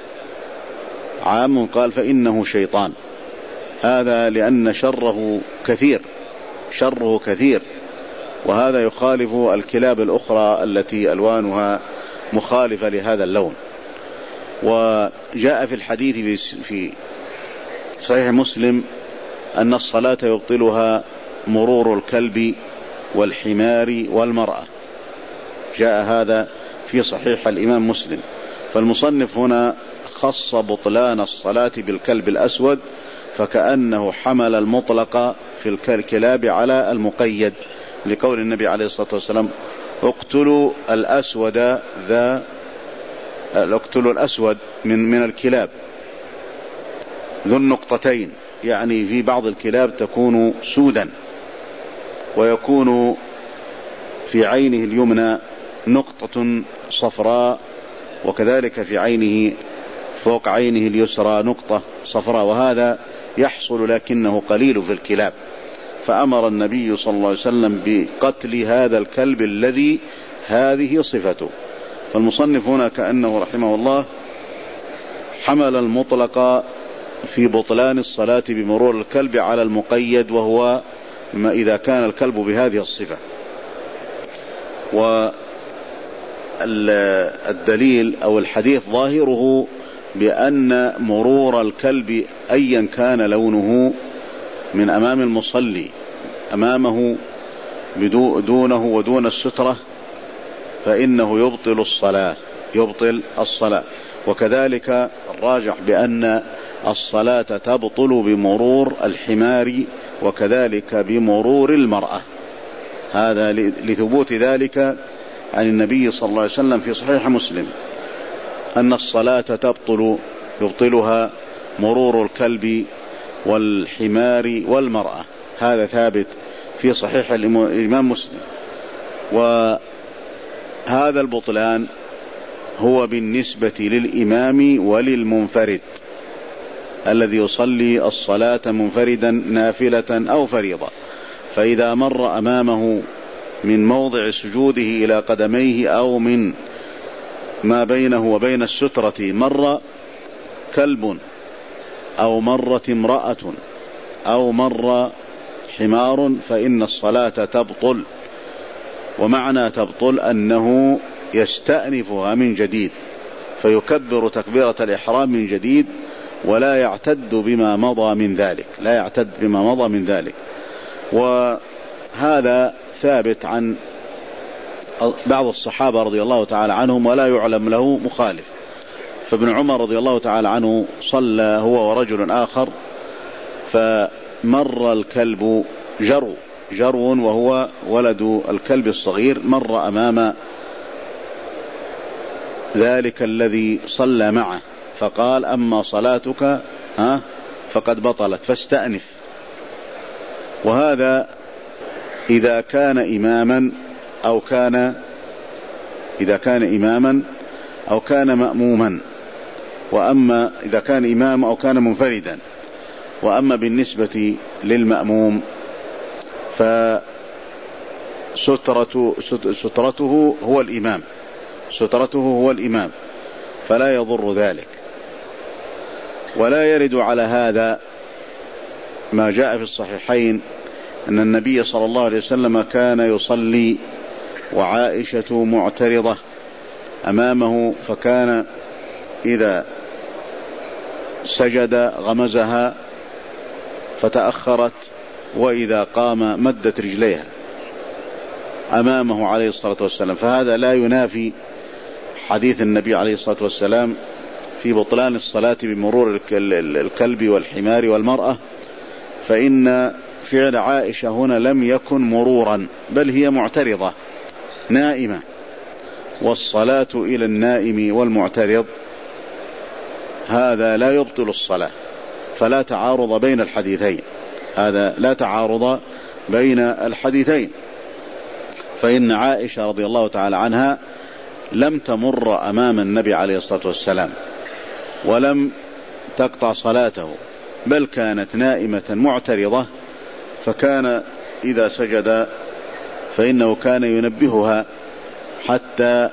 عام، قال فإنه شيطان، هذا لأن شره كثير، شره كثير، وهذا يخالف الكلاب الأخرى التي ألوانها مخالفة لهذا اللون. وجاء في الحديث في صحيح مسلم أن الصلاة يبطلها مرور الكلب والحمار والمرأة، جاء هذا في صحيح الإمام مسلم. فالمصنف هنا خص بطلان الصلاة بالكلب الأسود، فكأنه حمل المطلق في الكلاب على المقيد، لقول النبي عليه الصلاة والسلام اقتلوا الأسود ذا اقتلوا الأسود من من الكلاب ذو النقطتين، يعني في بعض الكلاب تكون سودا ويكون في عينه اليمنى نقطة صفراء، وكذلك في عينه فوق عينه اليسرى نقطة صفراء، وهذا يحصل لكنه قليل في الكلاب. فأمر النبي صلى الله عليه وسلم بقتل هذا الكلب الذي هذه صفته. فالمصنف هنا كأنه رحمه الله حمل المطلق في بطلان الصلاة بمرور الكلب على المقيد، وهو ما إذا كان الكلب بهذه الصفة. والدليل أو الحديث ظاهره بأن مرور الكلب أيا كان لونه من أمام المصلي أمامه دونه ودون السترة فإنه يبطل الصلاة، يبطل الصلاة. وكذلك الراجح بأن الصلاة تبطل بمرور الحمار وكذلك بمرور المرأة، هذا لثبوت ذلك عن النبي صلى الله عليه وسلم في صحيح مسلم أن الصلاة تبطل يبطلها مرور الكلب والحمار والمرأة، هذا ثابت في صحيح الإمام مسلم. هذا البطلان هو بالنسبة للإمام وللمنفرد الذي يصلي الصلاة منفردا نافلة أو فريضة، فإذا مر أمامه من موضع سجوده إلى قدميه أو من ما بينه وبين السترة مر كلب أو مرت امرأة أو مر حمار فإن الصلاة تبطل. ومعنى تبطل أنه يستأنفها من جديد، فيكبر تكبيرة الإحرام من جديد ولا يعتد بما مضى من ذلك لا يعتد بما مضى من ذلك. وهذا ثابت عن بعض الصحابة رضي الله تعالى عنهم ولا يعلم له مخالف. فابن عمر رضي الله تعالى عنه صلى هو ورجل آخر، فمر الكلب جرو جرو وهو ولد الكلب الصغير، مر أمام ذلك الذي صلى معه فقال: أما صلاتك ها فقد بطلت فاستأنف. وهذا إذا كان إماما أو كان إذا كان إماما أو كان مأموما، وأما إذا كان إمام أو كان منفردا. وأما بالنسبة للمأموم فسترته سترته هو الإمام سترته هو الإمام فلا يضر ذلك. ولا يرد على هذا ما جاء في الصحيحين أن النبي صلى الله عليه وسلم كان يصلي وعائشة معترضة أمامه، فكان إذا سجد غمزها فتأخرت، وإذا قام مدت رجليها أمامه عليه الصلاة والسلام. فهذا لا ينافي حديث النبي عليه الصلاة والسلام في بطلان الصلاة بمرور الكلب والحمار والمرأة، فإن فعل عائشة هنا لم يكن مرورا بل هي معترضة نائمة، والصلاة إلى النائم والمعترض هذا لا يبطل الصلاة، فلا تعارض بين الحديثين هذا لا تعارض بين الحديثين. فإن عائشة رضي الله تعالى عنها لم تمر أمام النبي عليه الصلاة والسلام ولم تقطع صلاته، بل كانت نائمة معترضة، فكان إذا سجد فإنه كان ينبهها حتى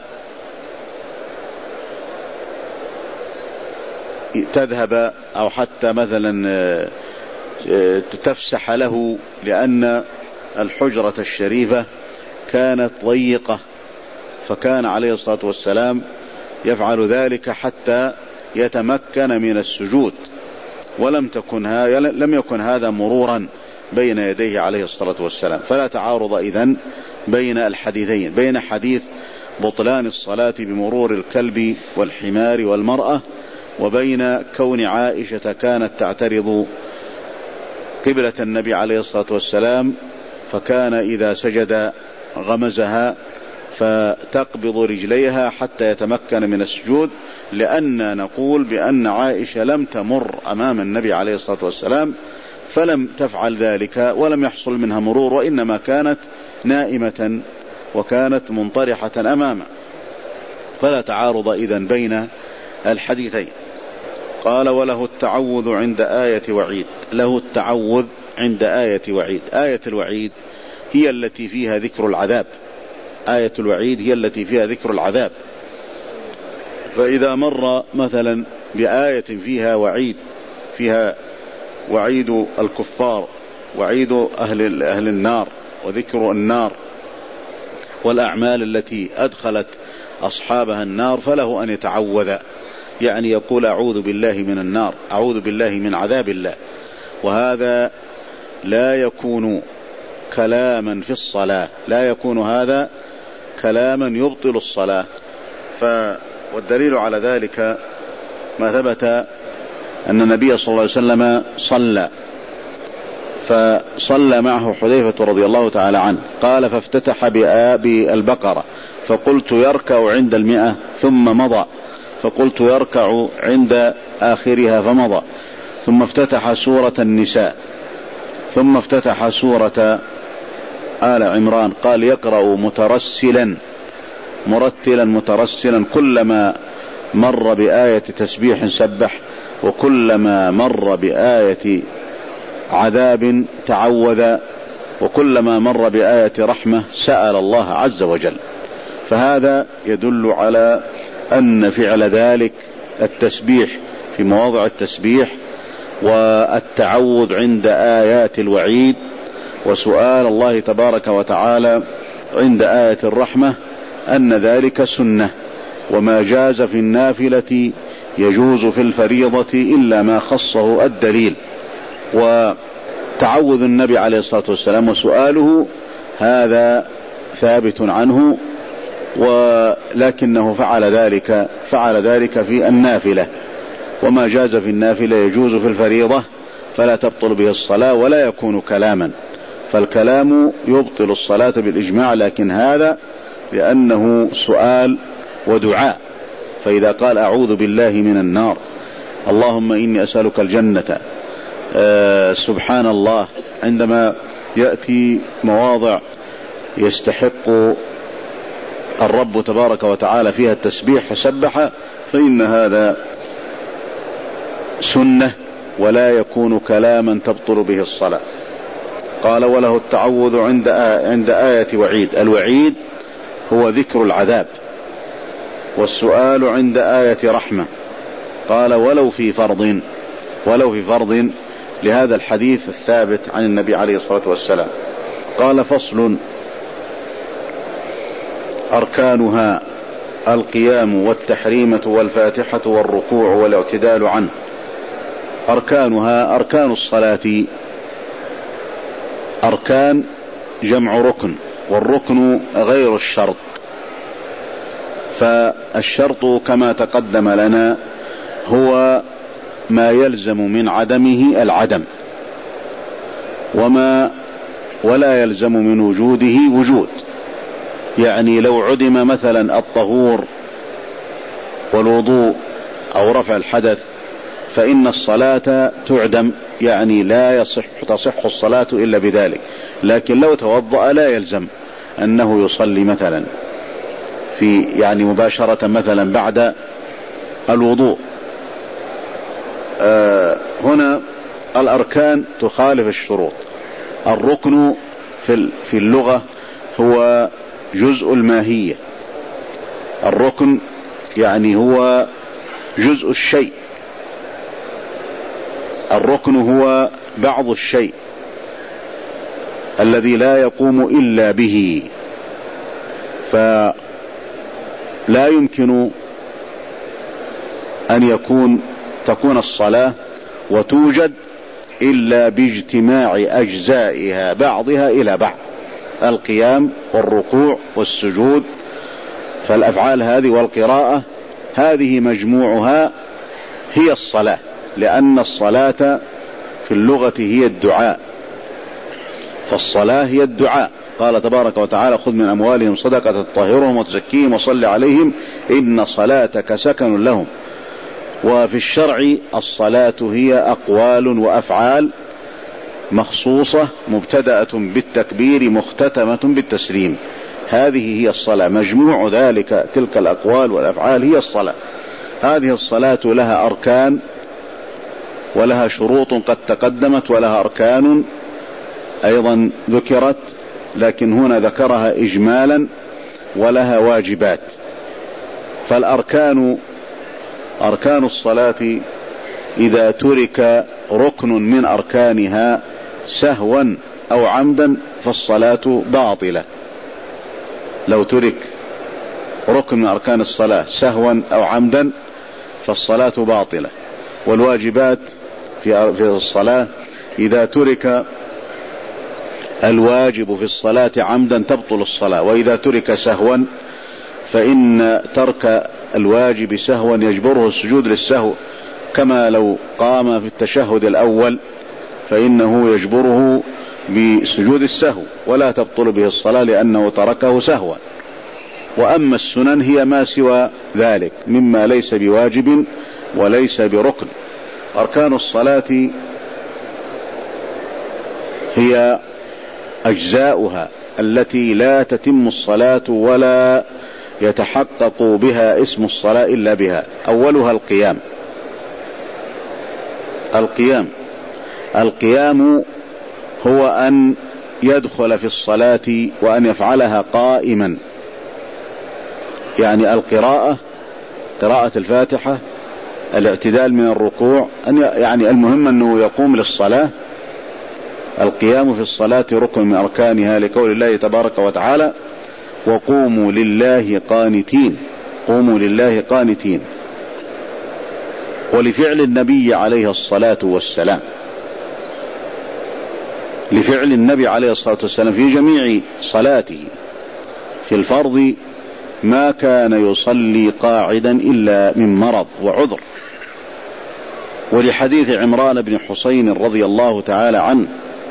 تذهب أو حتى مثلا تفسح له، لأن الحجرة الشريفة كانت ضيقة، فكان عليه الصلاة والسلام يفعل ذلك حتى يتمكن من السجود، ولم تكن لم يكن هذا مرورا بين يديه عليه الصلاة والسلام. فلا تعارض إذن بين الحديثين، بين حديث بطلان الصلاة بمرور الكلب والحمار والمرأة، وبين كون عائشة كانت تعترض قبلة النبي عليه الصلاة والسلام، فكان إذا سجد غمزها فتقبض رجليها حتى يتمكن من السجود، لأن نقول بأن عائشة لم تمر أمام النبي عليه الصلاة والسلام فلم تفعل ذلك ولم يحصل منها مرور، وإنما كانت نائمة وكانت منطرحة أمامه، فلا تعارض إذن بين الحديثين. قال: وله التعوذ عند آية وعيد. له التعوذ عند آية وعيد. آية الوعيد هي التي فيها ذكر العذاب آية الوعيد هي التي فيها ذكر العذاب. فإذا مر مثلا بآية فيها وعيد، فيها وعيد الكفار، وعيد أهل, أهل النار، وذكر النار والأعمال التي أدخلت أصحابها النار، فله أن يتعوذ، يعني يقول: أعوذ بالله من النار، أعوذ بالله من عذاب الله. وهذا لا يكون كلاما في الصلاة، لا يكون هذا كلاما يبطل الصلاة. ف والدليل على ذلك ما ثبت أن النبي صلى الله عليه وسلم صلى، فصلى معه حذيفة رضي الله تعالى عنه، قال: فافتتح بالبقرة فقلت يركع عند المئة ثم مضى، فقلت يركع عند آخرها فمضى، ثم افتتح سورة النساء، ثم افتتح سورة آل عمران، قال: يقرأ مترسلا مرتلا مترسلا، كلما مر بآية تسبيح سبح، وكلما مر بآية عذاب تعوذ، وكلما مر بآية رحمة سأل الله عز وجل. فهذا يدل على أن فعل ذلك التسبيح في مواضع التسبيح، والتعوذ عند آيات الوعيد، وسؤال الله تبارك وتعالى عند آية الرحمة، أن ذلك سنة، وما جاز في النافلة يجوز في الفريضة إلا ما خصه الدليل. وتعوذ النبي عليه الصلاة والسلام وسؤاله هذا ثابت عنه، ولكنه فعل ذلك فعل ذلك في النافلة، وما جاز في النافلة يجوز في الفريضة، فلا تبطل به الصلاة ولا يكون كلاما، فالكلام يبطل الصلاة بالإجماع، لكن هذا لأنه سؤال ودعاء. فإذا قال أعوذ بالله من النار، اللهم إني أسألك الجنة، آه سبحان الله، عندما يأتي مواضع يستحق الرب تبارك وتعالى فيها التسبيح فسبح، فإن هذا سنة ولا يكون كلاما تبطل به الصلاة. قال وله التعوذ عند عند آية وعيد. الوعيد هو ذكر العذاب، والسؤال عند آية رحمة. قال ولو في فرض، ولو في فرض لهذا الحديث الثابت عن النبي عليه الصلاة والسلام. قال فصل: أركانها القيام والتحريمة والفاتحة والركوع والاعتدال عنه. أركانها، أركان الصلاة، أركان جمع ركن، والركن غير الشرط، فالشرط كما تقدم لنا هو ما يلزم من عدمه العدم، وما ولا يلزم من وجوده وجود. يعني لو عدم مثلا الطهور والوضوء أو رفع الحدث فإن الصلاة تعدم، يعني لا يصح تصح الصلاة إلا بذلك. لكن لو توضأ لا يلزم أنه يصلي مثلا في يعني مباشرة مثلا بعد الوضوء. آه هنا الأركان تخالف الشروط. الركن في في اللغة هو جزء الماهية. الركن يعني هو جزء الشيء، الركن هو بعض الشيء الذي لا يقوم إلا به، فلا يمكن أن يكون تكون الصلاة وتوجد إلا باجتماع أجزائها بعضها إلى بعض، القيام والركوع والسجود، فالأفعال هذه والقراءة هذه مجموعها هي الصلاة، لأن الصلاة في اللغة هي الدعاء، فالصلاة هي الدعاء. قال تبارك وتعالى: خذ من أموالهم صدقة تطهرهم وتزكيهم وصل عليهم إن صلاتك سكن لهم. وفي الشرع الصلاة هي أقوال وأفعال مخصوصة مبتدأة بالتكبير مختتمة بالتسليم، هذه هي الصلاة، مجموع ذلك تلك الأقوال والأفعال هي الصلاة. هذه الصلاة لها أركان ولها شروط قد تقدمت، ولها أركان أيضا ذكرت، لكن هنا ذكرها إجمالا، ولها واجبات. فالأركان، أركان الصلاة إذا ترك ركن من أركانها سهوا أو عمدا فالصلاة باطلة. لو ترك ركن من أركان الصلاة سهوا أو عمدا فالصلاة باطلة. والواجبات في في الصلاة إذا ترك الواجب في الصلاة عمدا تبطل الصلاة، وإذا ترك سهوا فإن ترك الواجب سهوا يجبره السجود للسهو، كما لو قام في التشهد الأول فإنه يجبره بسجود السهو ولا تبطل به الصلاة لأنه تركه سهوا. وأما السنن هي ما سوى ذلك مما ليس بواجب وليس بركن. أركان الصلاة هي أجزاؤها التي لا تتم الصلاة ولا يتحقق بها اسم الصلاة إلا بها. أولها القيام. القيام القيام هو أن يدخل في الصلاة وأن يفعلها قائما، يعني القراءة، قراءة الفاتحة، الاعتدال من الركوع، أن يعني المهم أنه يقوم للصلاة. القيام في الصلاة ركن من أركانها، لقول الله تبارك وتعالى: وقوموا لله قانتين. قوموا لله قانتين. ولفعل النبي عليه الصلاة والسلام، لفعل النبي عليه الصلاة والسلام في جميع صلاته في الفرض ما كان يصلي قاعدا إلا من مرض وعذر. ولحديث عمران بن حسين رضي الله تعالى عنه: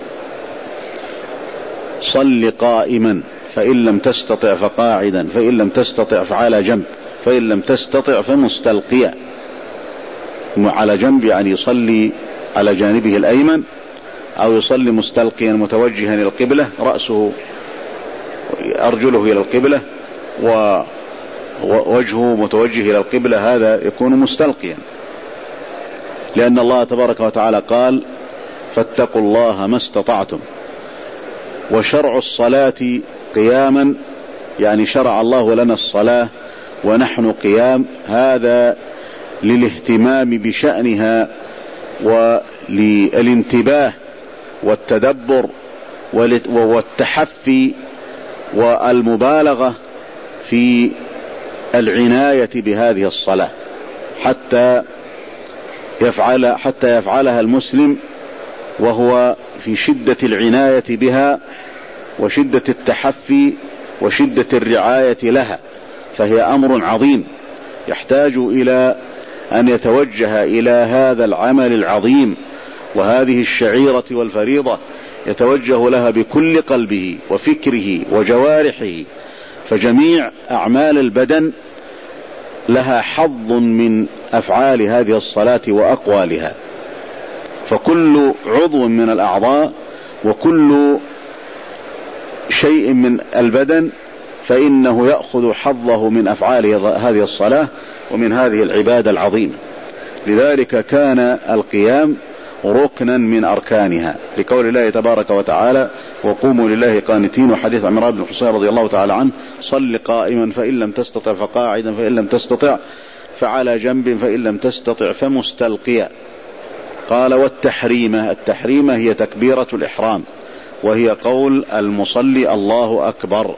صل قائما فإن لم تستطع فقاعدا، فإن لم تستطع فعلى جنب، فإن لم تستطع فمستلقيا. على جنب يعني يصلي على جانبه الأيمن، أو يصلي مستلقيا متوجها إلى القبلة، رأسه أرجله إلى القبلة ووجهه متوجه إلى القبلة، هذا يكون مستلقيا، لأن الله تبارك وتعالى قال: فاتقوا الله ما استطعتم. وشرع الصلاة قياما، يعني شرع الله لنا الصلاة ونحن قيام، هذا للاهتمام بشأنها وللانتباه والتدبر والتحفي والمبالغة في العناية بهذه الصلاة، حتى يفعل حتى يفعلها المسلم وهو في شدة العناية بها وشدة التحفي وشدة الرعاية لها، فهي أمر عظيم يحتاج إلى أن يتوجه إلى هذا العمل العظيم وهذه الشعيرة والفريضة، يتوجه لها بكل قلبه وفكره وجوارحه. فجميع أعمال البدن لها حظ من أفعال هذه الصلاة وأقوالها، فكل عضو من الأعضاء وكل شيء من البدن فإنه يأخذ حظه من أفعال هذه الصلاة ومن هذه العبادة العظيمة. لذلك كان القيام ركنا من أركانها، لقول الله تبارك وتعالى: وقوموا لله قانتين. وحديث عمران بن حسين رضي الله تعالى عنه: صل قائما فإن لم تستطع فقاعدا، فإن لم تستطع فعلى جنب، فإن لم تستطع فمستلقيا. قال: والتحريمة، التحريمة هي تكبيرة الإحرام، وهي قول المصلي: الله أكبر.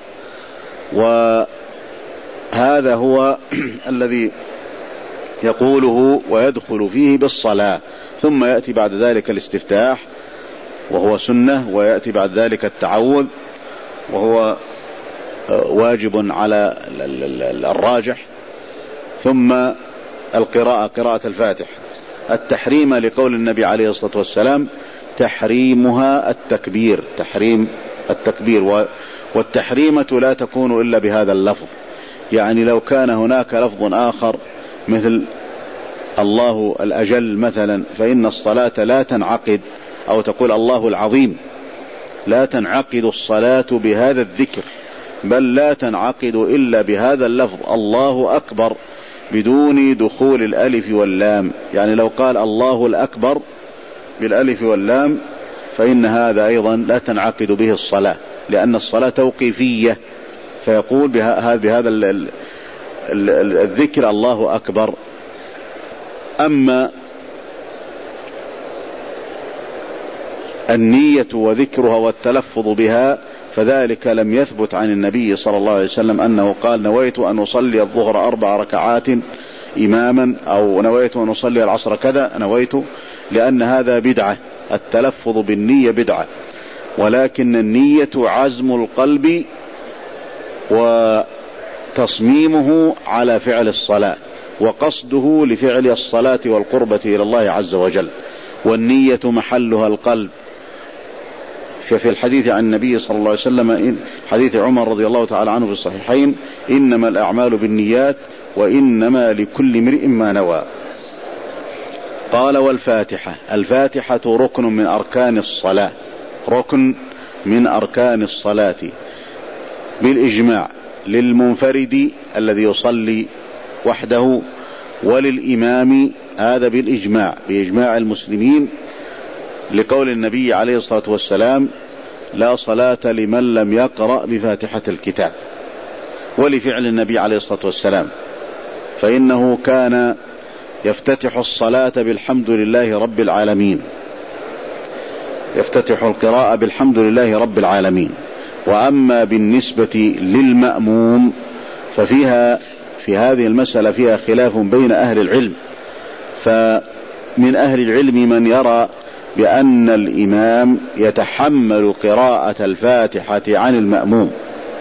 وهذا هو الذي يقوله ويدخل فيه بالصلاة، ثم يأتي بعد ذلك الاستفتاح وهو سنة، ويأتي بعد ذلك التعوذ وهو واجب على الراجح، ثم القراءة، قراءة الفاتح. التحريم لقول النبي عليه الصلاة والسلام: تحريمها التكبير، تحريم التكبير. والتحريمة لا تكون إلا بهذا اللفظ، يعني لو كان هناك لفظ آخر مثل الله الأجل مثلا، فإن الصلاة لا تنعقد، أو تقول الله العظيم، لا تنعقد الصلاة بهذا الذكر، بل لا تنعقد إلا بهذا اللفظ الله أكبر بدون دخول الألف واللام. يعني لو قال الله الأكبر بالألف واللام فإن هذا أيضا لا تنعقد به الصلاة، لأن الصلاة توقيفية، فيقول بهذا الذكر الله أكبر. أما النية وذكرها والتلفظ بها فذلك لم يثبت عن النبي صلى الله عليه وسلم أنه قال: نويت أن أصلي الظهر أربع ركعات إماما، أو نويت أن أصلي العصر كذا، نويت، لأن هذا بدعة، التلفظ بالنية بدعة، ولكن النية عزم القلب وتصميمه على فعل الصلاة وقصده لفعل الصلاة والقربة إلى الله عز وجل، والنية محلها القلب. ففي الحديث عن النبي صلى الله عليه وسلم، حديث عمر رضي الله تعالى عنه في الصحيحين: إنما الأعمال بالنيات وإنما لكل امرئ ما نوى. قال: والفاتحة، الفاتحة ركن من أركان الصلاة، ركن من أركان الصلاة بالإجماع، للمنفرد الذي يصلي وحده وللإمام، هذا بالإجماع بإجماع المسلمين، لقول النبي عليه الصلاة والسلام: لا صلاة لمن لم يقرأ بفاتحة الكتاب، ولفعل النبي عليه الصلاة والسلام، فإنه كان يفتتح الصلاة بالحمد لله رب العالمين، يفتتح القراءة بالحمد لله رب العالمين. وأما بالنسبة للمأموم ففيها في هذه المسألة فيها خلاف بين أهل العلم، فمن أهل العلم من يرى بأن الإمام يتحمل قراءة الفاتحة عن المأموم،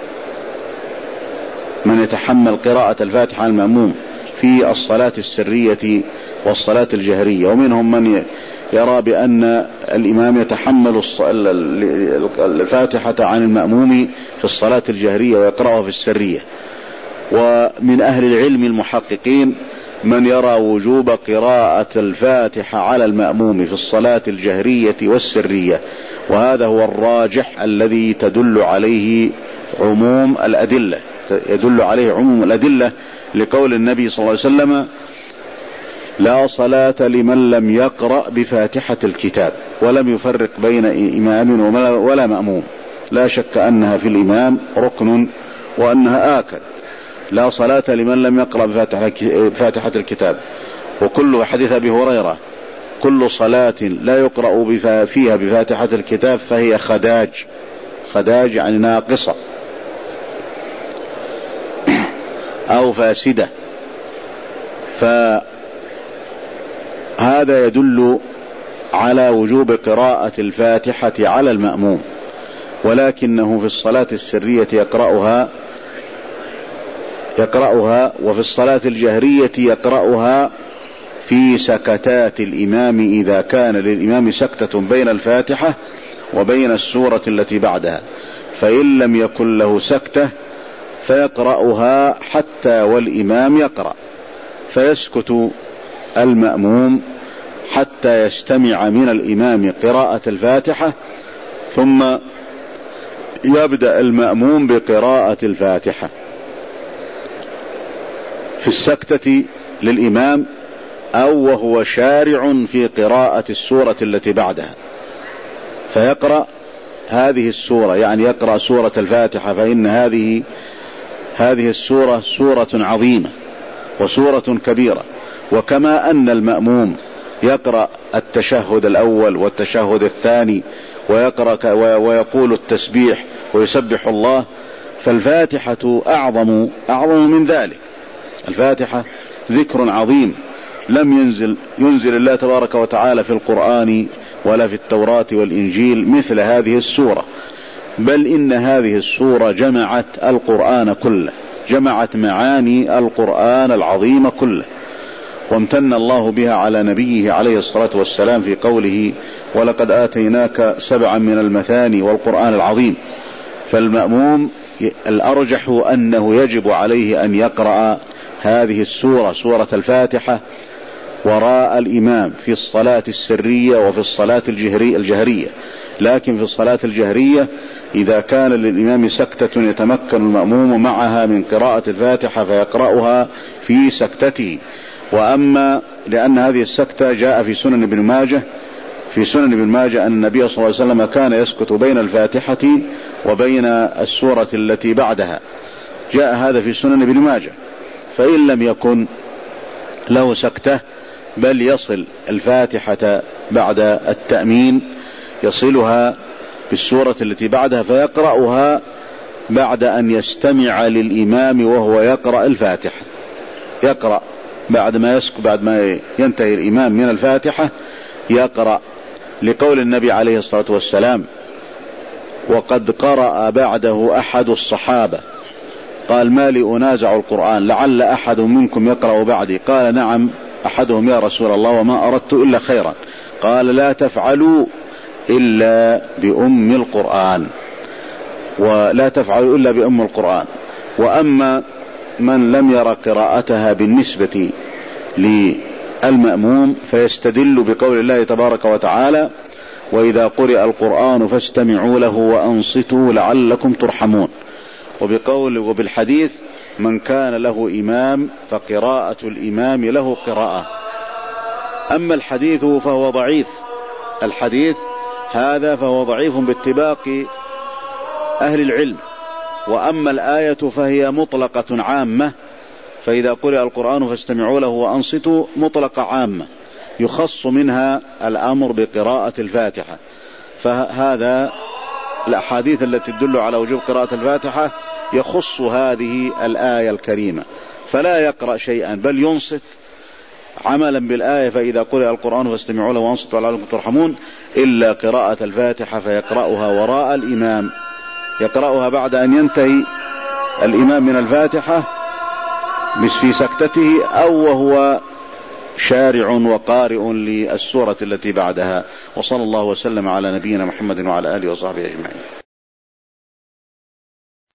من يتحمل قراءة الفاتحة عن المأموم في الصلاة السرية والصلاة الجهرية، ومنهم من يرى بأن الإمام يتحمل الفاتحة عن المأموم في الصلاة الجهرية ويقرأها في السرية. ومن أهل العلم المحققين من يرى وجوب قراءة الفاتحة على المأموم في الصلاة الجهرية والسرية، وهذا هو الراجح الذي تدل عليه عموم الأدلة يدل عليه عموم الأدلة لقول النبي صلى الله عليه وسلم: لا صلاة لمن لم يقرأ بفاتحة الكتاب، ولم يفرق بين إمام ولا مأموم، لا شك أنها في الإمام ركن وأنها آكد. لا صلاة لمن لم يقرأ بفاتحة الكتاب. وكل حديث أبي هريرة: كل صلاة لا يقرأ فيها بفاتحة الكتاب فهي خداج، خداج يعني ناقصة أو فاسدة. فهذا يدل على وجوب قراءة الفاتحة على المأموم، ولكنه في الصلاة السرية يقرأها يقرأها وفي الصلاة الجهرية يقرأها في سكتات الإمام، إذا كان للإمام سكتة بين الفاتحة وبين السورة التي بعدها، فإن لم يكن له سكتة فيقرأها حتى والإمام يقرأ، فيسكت المأموم حتى يستمع من الإمام قراءة الفاتحة، ثم يبدأ المأموم بقراءة الفاتحة في السكتة للإمام أو وهو شارع في قراءة السورة التي بعدها، فيقرأ هذه السورة، يعني يقرأ سورة الفاتحة، فإن هذه هذه السورة سورة عظيمة وسورة كبيرة. وكما أن المأموم يقرأ التشهد الأول والتشهد الثاني ويقرأ ويقول التسبيح ويسبح الله، فالفاتحة أعظم أعظم من ذلك. الفاتحة ذكر عظيم لم ينزل ينزل الله تبارك وتعالى في القرآن ولا في التوراة والإنجيل مثل هذه السورة، بل إن هذه السورة جمعت القرآن كله، جمعت معاني القرآن العظيم كله، وامتن الله بها على نبيه عليه الصلاة والسلام في قوله: ولقد آتيناك سبعا من المثاني والقرآن العظيم. فالمأموم الأرجح أنه يجب عليه أن يقرأ هذه السورة، سورة الفاتحة، وراء الإمام في الصلاة السرية وفي الصلاة الجهرية. لكن في الصلاة الجهرية إذا كان للإمام سكتة يتمكن المأموم معها من قراءة الفاتحة فيقرأها في سكتته. وأما لأن هذه السكتة جاء في سنن ابن ماجه في سنن ابن ماجه أن النبي صلى الله عليه وسلم كان يسكت بين الفاتحة وبين السورة التي بعدها، جاء هذا في سنن ابن ماجه. فإن لم يكن له سكتة بل يصل الفاتحة بعد التأمين، يصلها بالسورة التي بعدها فيقرأها بعد أن يستمع للإمام وهو يقرأ الفاتحة، يقرأ بعد ما يسكت بعد ما ينتهي الإمام من الفاتحة يقرأ، لقول النبي عليه الصلاة والسلام: وقد قرأ بعده أحد الصحابة، قال: ما لي أنازع القرآن لعل أحد منكم يقرأ بعدي، قال: نعم أحدهم يا رسول الله، وما أردت إلا خيرا. قال: لا تفعلوا إلا بأم القرآن، ولا تفعلوا إلا بأم القرآن. وأما من لم يرى قراءتها بالنسبة للمأموم فيستدل بقول الله تبارك وتعالى: وإذا قرئ القرآن فاستمعوا له وأنصتوا لعلكم ترحمون. وبقول وبالحديث من كان له إمام فقراءة الإمام له قراءة. أما الحديث فهو ضعيف، الحديث هذا فهو ضعيف باتفاق أهل العلم. وأما الآية فهي مطلقة عامة، فإذا قرأ القرآن فاستمعوا له وأنصتوا مطلقة عامة يخص منها الأمر بقراءة الفاتحة. فهذا الأحاديث التي تدل على وجوب قراءة الفاتحة يخص هذه الآية الكريمة، فلا يقرأ شيئا بل ينصت عملا بالآية فإذا قرأ القرآن فاستمعوا له وأنصتوا لعلكم ترحمون، إلا قراءة الفاتحة فيقرأها وراء الإمام، يقرأها بعد أن ينتهي الإمام من الفاتحة مش في سكتته أو وهو شارع وقارئ للسورة التي بعدها. وصلى الله وسلم على نبينا محمد وعلى آله وصحبه أجمعين.